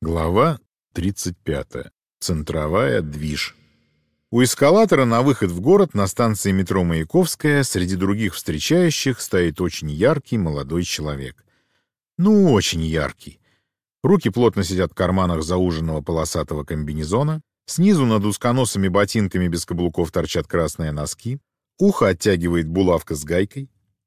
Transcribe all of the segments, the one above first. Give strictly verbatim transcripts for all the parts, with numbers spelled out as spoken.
Глава тридцать пятая. Центровая движ. У эскалатора на выход в город на станции метро Маяковская среди других встречающих стоит очень яркий молодой человек. Ну, очень яркий. Руки плотно сидят в карманах зауженного полосатого комбинезона, снизу над узконосыми ботинками без каблуков торчат красные носки, ухо оттягивает булавка с гайкой,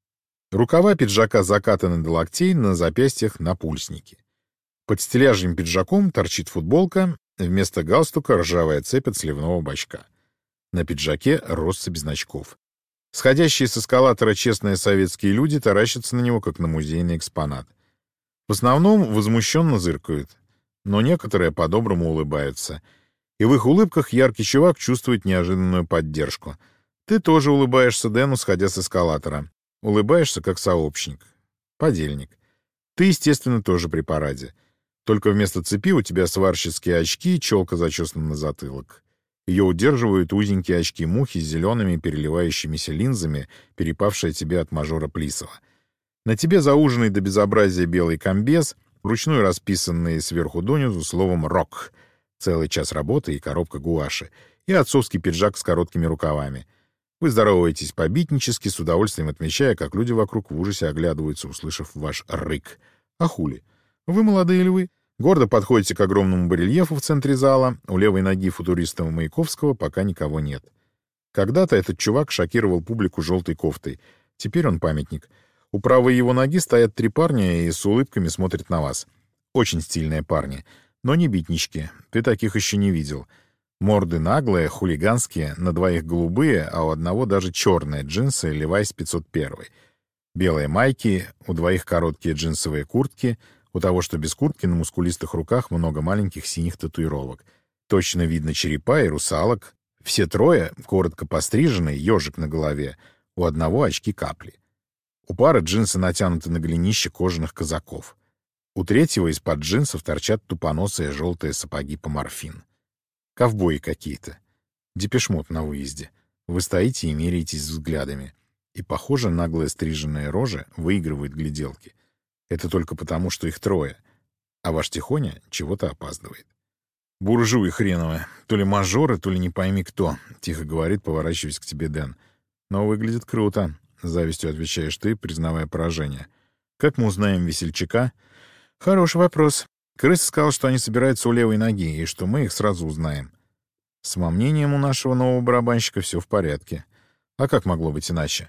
рукава пиджака закатаны до локтей, на запястьях напульсники. Под стеляжьим пиджаком торчит футболка, вместо галстука ржавая цепь от сливного бачка. На пиджаке россыпь значков. Сходящие с эскалатора честные советские люди таращатся на него, как на музейный экспонат. В основном возмущенно зыркают, но некоторые по-доброму улыбаются. И в их улыбках яркий чувак чувствует неожиданную поддержку. Ты тоже улыбаешься Дэну, сходя с эскалатора. Улыбаешься, как сообщник. Подельник. Ты, естественно, тоже при параде. Только вместо цепи у тебя сварщицкие очки, челка зачесана на затылок. Ее удерживают узенькие очки-мухи с зелеными переливающимися линзами, перепавшие тебе от мажора Плисова. На тебе зауженный до безобразия белый комбез, вручную расписанный сверху донизу словом «рок», целый час работы и коробка гуаши, и отцовский пиджак с короткими рукавами. Вы здороваетесь побитнически, с удовольствием отмечая, как люди вокруг в ужасе оглядываются, услышав ваш рык. А хули? Вы молодые львы. Гордо подходите к огромному барельефу в центре зала. У левой ноги футуриста Маяковского пока никого нет. Когда-то этот чувак шокировал публику желтой кофтой. Теперь он памятник. У правой его ноги стоят три парня и с улыбками смотрят на вас. Очень стильные парни. Но не битнички. Ты таких еще не видел. Морды наглые, хулиганские, на двоих голубые, а у одного даже черные джинсы Levi's пятьсот один. Белые майки, у двоих короткие джинсовые куртки, у того, что без куртки, на мускулистых руках много маленьких синих татуировок. Точно видно черепа и русалок. Все трое коротко пострижены, ежик на голове. У одного очки-капли. У пары джинсы натянуты на голенище кожаных казаков. У третьего из-под джинсов торчат тупоносые желтые сапоги по морфин. Ковбои какие-то. Депешмот на выезде. Вы стоите и меряетесь взглядами. И, похоже, наглые стриженные рожи выигрывают гляделки. Это только потому, что их трое, а ваш Тихоня чего-то опаздывает. «Буржуи хреновые, то ли мажоры, то ли не пойми кто», — тихо говорит, поворачиваясь к тебе Дэн. «Но выглядит круто», — с завистью отвечаешь ты, признавая поражение. «Как мы узнаем весельчака?» «Хороший вопрос. Крыса сказал, что они собираются у левой ноги, и что мы их сразу узнаем. С самомнением у нашего нового барабанщика все в порядке. А как могло быть иначе?»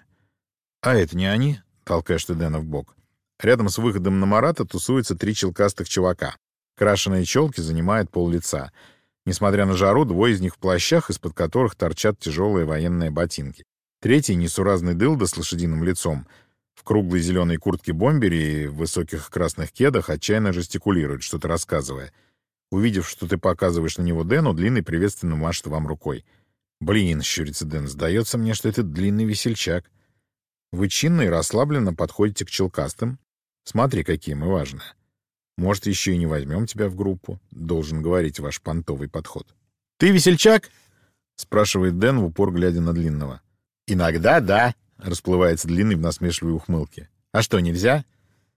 «А это не они?» — толкаешь ты Дэна в бок. Рядом с выходом на Марата тусуются три челкастых чувака. Крашеные челки занимают пол-лица. Несмотря на жару, двое из них в плащах, из-под которых торчат тяжелые военные ботинки. Третий — несуразный дылда с лошадиным лицом. В круглой зеленой куртке-бомбере и в высоких красных кедах отчаянно жестикулирует, что-то рассказывая. Увидев, что ты показываешь на него Дэну, Длинный приветственно машет вам рукой. «Блин», — щурится Дэн, — «сдается мне, что это длинный весельчак». Вы чинно и расслабленно подходите к челкастым. Смотри, какие мы важные. Может, еще и не возьмем тебя в группу, должен говорить ваш понтовый подход. «Ты весельчак?» — спрашивает Дэн в упор, глядя на Длинного. «Иногда да», — расплывается Длинный в насмешливой ухмылке. «А что, нельзя?»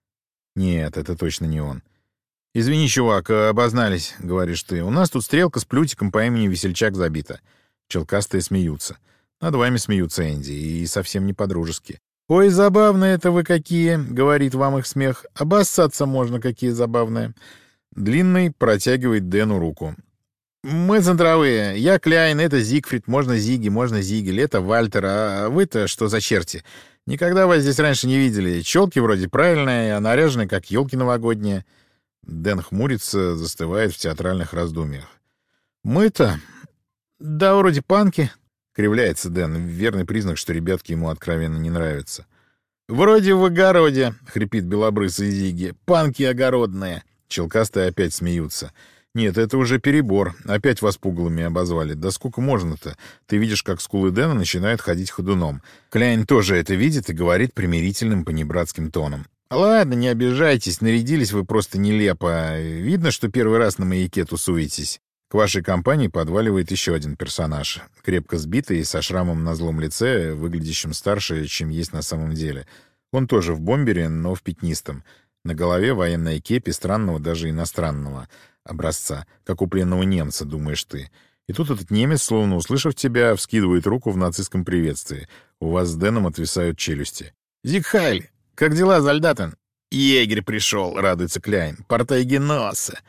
«Нет, это точно не он». «Извини, чувак, обознались», — говоришь ты. «У нас тут стрелка с плютиком по имени Весельчак забита». Челкастые смеются. Над вами смеются Энди, и совсем не по-дружески. «Ой, забавные это вы какие!» — говорит вам их смех. «Обоссаться можно, какие забавные!» Длинный протягивает Дэну руку. «Мы центровые. Я Кляйн, это Зигфрид. Можно Зиги, можно Зигель. Это Вальтер. А вы-то что за черти? Никогда вас здесь раньше не видели. Челки вроде правильные, а наряжены, как елки новогодние». Дэн хмурится, застывает в театральных раздумьях. «Мы-то? Да, вроде панки». Кривляется Дэн, верный признак, что ребятки ему откровенно не нравятся. «Вроде в огороде», — хрипит белобрысый Зиги. «Панки огородные». Челкастые опять смеются. «Нет, это уже перебор. Опять вас пугалами обозвали. Да сколько можно-то? Ты видишь, как скулы Дэна начинают ходить ходуном». Кляйн тоже это видит и говорит примирительным понебратским тоном. «Ладно, не обижайтесь, нарядились вы просто нелепо. Видно, что первый раз на маяке тусуетесь». К вашей компании подваливает еще один персонаж, крепко сбитый, со шрамом на злом лице, выглядящим старше, чем есть на самом деле. Он тоже в бомбере, но в пятнистом. На голове военная кепи странного, даже иностранного. образца, как у пленного немца, думаешь ты. И тут этот немец, словно услышав тебя, вскидывает руку в нацистском приветствии. У вас с Дэном отвисают челюсти. «Зиг Хайль! Как дела, Зальдатен?» «Егерь пришел», — радуется Кляйн. «Партайгеносса».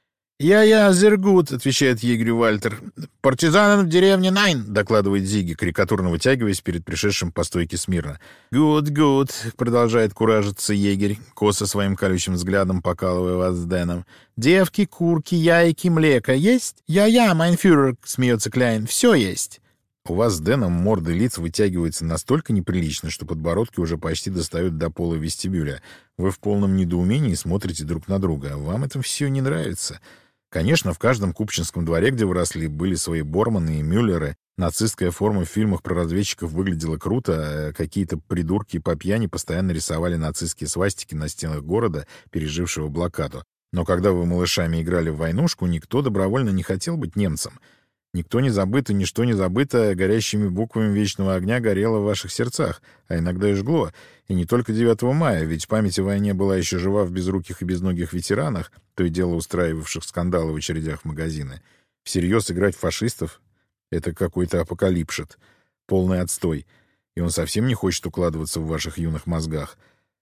«Я-я, зергут», — отвечает егерю Вальтер. «Партизанен в деревне Найн», — докладывает Зиги, карикатурно вытягиваясь перед пришедшим по стойке смирно. «Гуд, гуд», — продолжает куражиться егерь, косо своим колючим взглядом покалывая вас с Дэном. «Девки, курки, яйки, млеко есть?» «Я-я, майнфюрер», — смеется Кляйн. «Все есть». У вас с Дэном морды лиц вытягиваются настолько неприлично, что подбородки уже почти достают до пола вестибюля. Вы в полном недоумении смотрите друг на друга. Вам это все не нравится. Конечно, в каждом купчинском дворе, где вы росли, были свои Борманы и Мюллеры. Нацистская форма в фильмах про разведчиков выглядела круто, а какие-то придурки по пьяни постоянно рисовали нацистские свастики на стенах города, пережившего блокаду. Но когда вы малышами играли в войнушку, никто добровольно не хотел быть немцем. Никто не забыт и ничто не забыто, горящими буквами вечного огня горело в ваших сердцах, а иногда и жгло. И не только девятого мая, ведь память о войне была еще жива в безруких и безногих ветеранах, то и дело устраивавших скандалы в очередях в магазины. Всерьез играть в фашистов — это какой-то апокалипшит, полный отстой, и он совсем не хочет укладываться в ваших юных мозгах.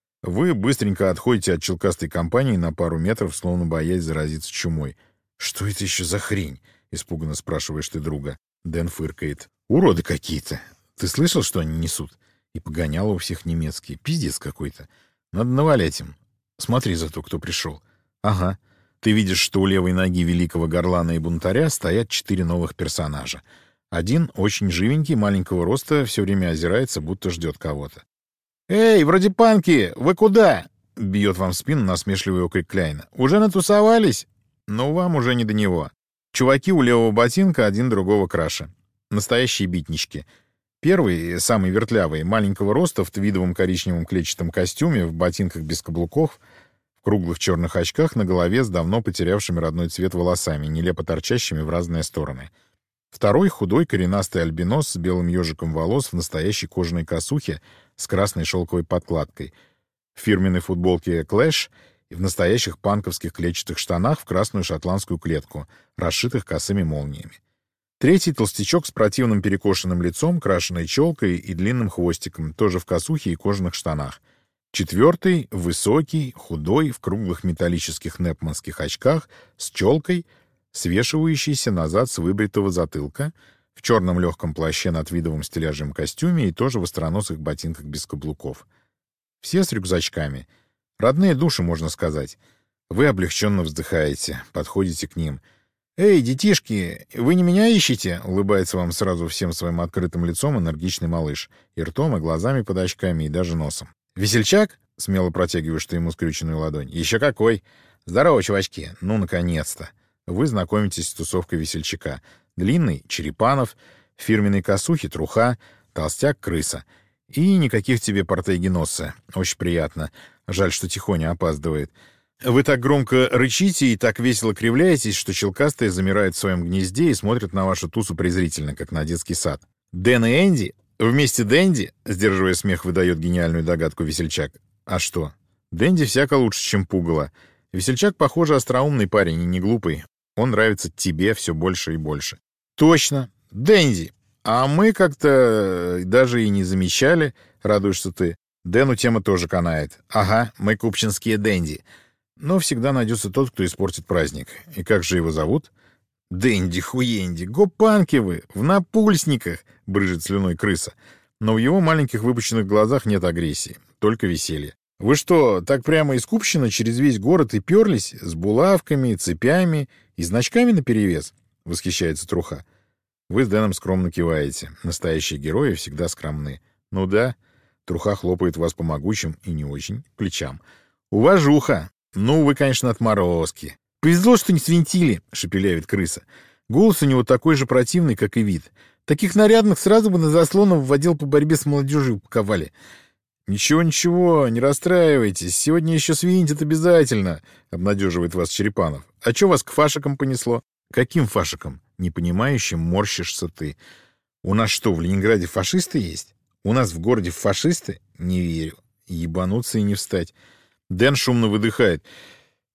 Вы быстренько отходите от челкастой компании на пару метров, словно боясь заразиться чумой. «Что это еще за хрень?» — испуганно спрашиваешь ты друга. Дэн фыркает. «Уроды какие-то. Ты слышал, что они несут? И погоняло у всех немецкие. Пиздец какой-то. Надо навалять им. Смотри зато, кто пришел. Ага. Ты видишь, что у левой ноги великого горлана и бунтаря стоят четыре новых персонажа. Один очень живенький, маленького роста, все время озирается, будто ждет кого-то. «Эй, вроде панки, вы куда?» — бьет вам в спину насмешливый окрик Кляйна. «Уже натусовались?» Но вам уже не до него. Чуваки у левого ботинка один другого краше. Настоящие битнички. Первый, самый вертлявый, маленького роста, в твидовом коричневом клетчатом костюме, в ботинках без каблуков, в круглых черных очках, на голове с давно потерявшими родной цвет волосами, нелепо торчащими в разные стороны. Второй — худой, коренастый альбинос с белым ежиком волос в настоящей кожаной косухе с красной шелковой подкладкой, в фирменной футболке «Клэш» и в настоящих панковских клетчатых штанах в красную шотландскую клетку, расшитых косыми молниями. Третий — толстячок с противным перекошенным лицом, крашеной челкой и длинным хвостиком, тоже в косухе и кожаных штанах. Четвертый — высокий, худой, в круглых металлических непманских очках, с челкой, свешивающийся назад с выбритого затылка, в черном легком плаще на твидовом стиляжем костюме и тоже в остроносых ботинках без каблуков. Все с рюкзачками. Родные души, можно сказать. Вы облегченно вздыхаете, подходите к ним. «Эй, детишки, вы не меня ищете?» — улыбается вам сразу всем своим открытым лицом энергичный малыш. И ртом, и глазами под очками, и даже носом. «Весельчак?» — смело протягиваешь ты ему скрюченную ладонь. «Еще какой!» «Здорово, чувачки! Ну, наконец-то!» Вы знакомитесь с тусовкой весельчака. Длинный — Черепанов, в фирменной косухе — Труха, толстяк — Крыса. И никаких тебе Партайгеносса. Очень приятно. Жаль, что Тихоня опаздывает. Вы так громко рычите и так весело кривляетесь, что челкастые замирают в своем гнезде и смотрят на вашу тусу презрительно, как на детский сад. «Дэн и Энди? Вместе Дэнди?» — сдерживая смех, выдает гениальную догадку весельчак. А что? Дэнди всяко лучше, чем пугало. Весельчак, похоже, остроумный парень и не глупый. Он нравится тебе все больше и больше. Точно. Дэнди. А мы как-то даже и не замечали, радуешься ты. Дэну тема тоже канает. Ага, мы купчинские Дэнди. Но всегда найдется тот, кто испортит праздник. И как же его зовут? Дэнди-хуенди. Гопанки вы, в напульсниках, брыжет слюной Крыса. Но в его маленьких выпученных глазах нет агрессии, только веселье. Вы что, так прямо из Купчино через весь город и перлись? С булавками, цепями и значками наперевес? Восхищается Труха. Вы с Дэном скромно киваете. Настоящие герои всегда скромны. Ну да. Труха хлопает вас по могучим и не очень плечам. Уважуха. Ну, вы, конечно, отморозки. Повезло, что не свинтили, шепелявит Крыса. Голос у него такой же противный, как и вид. Таких нарядных сразу бы на заслонов в отдел по борьбе с молодежью упаковали. «Ничего-ничего, не расстраивайтесь, сегодня еще свинтят обязательно», — обнадеживает вас Черепанов. «А че вас к фашикам понесло?» «Каким фашикам?» Непонимающим морщишься ты. «У нас что, в Ленинграде фашисты есть? У нас в городе фашисты? Не верю. Ебануться и не встать». Дэн шумно выдыхает.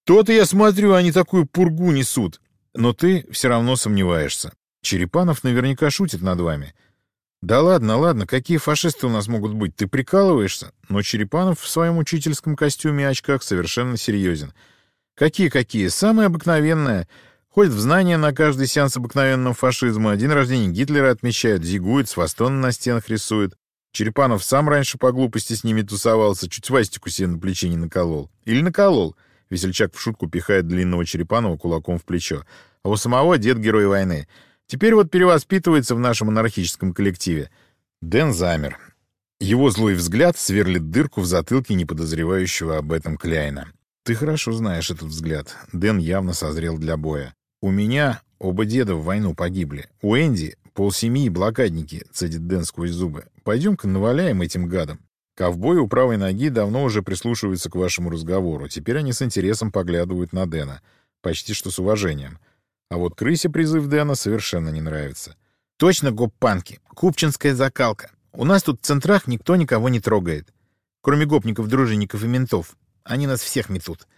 То-то я смотрю, они такую пургу несут. Но ты все равно сомневаешься. Черепанов наверняка шутит над вами. Да ладно, ладно, какие фашисты у нас могут быть? Ты прикалываешься? Но Черепанов в своем учительском костюме и очках совершенно серьезен. Какие-какие? Самое обыкновенное. Ходит в знания на каждый сеанс обыкновенного фашизма. День рождения Гитлера отмечают, зигует, свастон на стенах рисует. Черепанов сам раньше по глупости с ними тусовался, чуть свастику себе на плече не наколол. Или наколол. Весельчак в шутку пихает длинного Черепанова кулаком в плечо. А у самого дед герой войны. Теперь вот перевоспитывается в нашем анархическом коллективе. Дэн замер. Его злой взгляд сверлит дырку в затылке неподозревающего об этом Кляйна. Ты хорошо знаешь этот взгляд. Дэн явно созрел для боя. У меня оба деда в войну погибли. У Энди полсемьи блокадники, цедит Дэн сквозь зубы. Пойдем-ка наваляем этим гадам. Ковбои у правой ноги давно уже прислушиваются к вашему разговору. Теперь они с интересом поглядывают на Дэна. Почти что с уважением. А вот крысе призыв Дэна совершенно не нравится. Точно, гоп-панки. Купчинская закалка. У нас тут в центрах никто никого не трогает. Кроме гопников, дружинников и ментов. Они нас всех метут.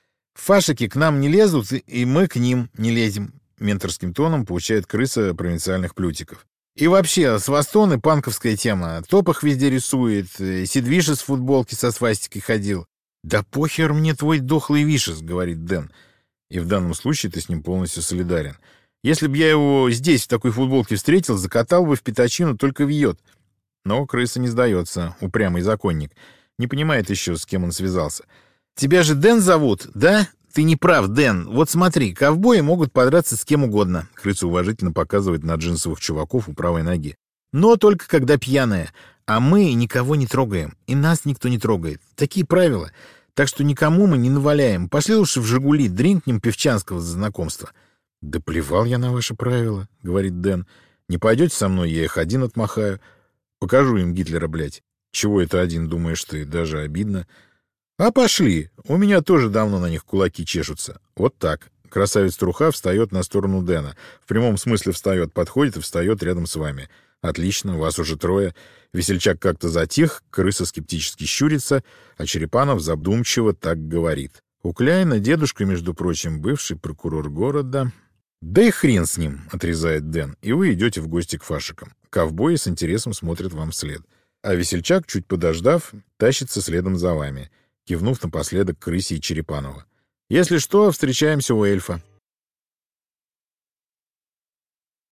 Фашики к нам не лезут, и мы к ним не лезем. Менторским тоном получает крыса провинциальных плютиков. И вообще, свастон и панковская тема. Топах везде рисует. Сидвиш из футболки со свастикой ходил. Да похер мне твой дохлый вишес, говорит Дэн. И в данном случае ты с ним полностью солидарен. Если бы я его здесь в такой футболке встретил, закатал бы в пятачину, только вьет. Но крыса не сдается, упрямый законник. Не понимает еще, с кем он связался. Тебя же Дэн зовут, да? Ты не прав, Дэн. Вот смотри, ковбои могут подраться с кем угодно. Крыса уважительно показывает на джинсовых чуваков у правой ноги. Но только когда пьяная. А мы никого не трогаем. И нас никто не трогает. Такие правила. Так что никому мы не наваляем. Пошли лучше в «Жигули», дринкнем певчанского за знакомство. — Да плевал я на ваши правила, — говорит Дэн. — Не пойдете со мной, я их один отмахаю. Покажу им Гитлера, блядь. Чего это один, думаешь ты, даже обидно. А пошли. У меня тоже давно на них кулаки чешутся. Вот так. Красавец-труха встает на сторону Дэна. В прямом смысле встает, подходит и встает рядом с вами. Отлично, вас уже трое. Весельчак как-то затих, крыса скептически щурится, а Черепанов задумчиво так говорит. У Кляйна дедушка, между прочим, бывший прокурор города. Да и хрен с ним, отрезает Дэн, и вы идете в гости к фашикам. Ковбои с интересом смотрят вам вслед. А Весельчак, чуть подождав, тащится следом за вами, кивнув напоследок крысе и Черепанова. Если что, встречаемся у эльфа.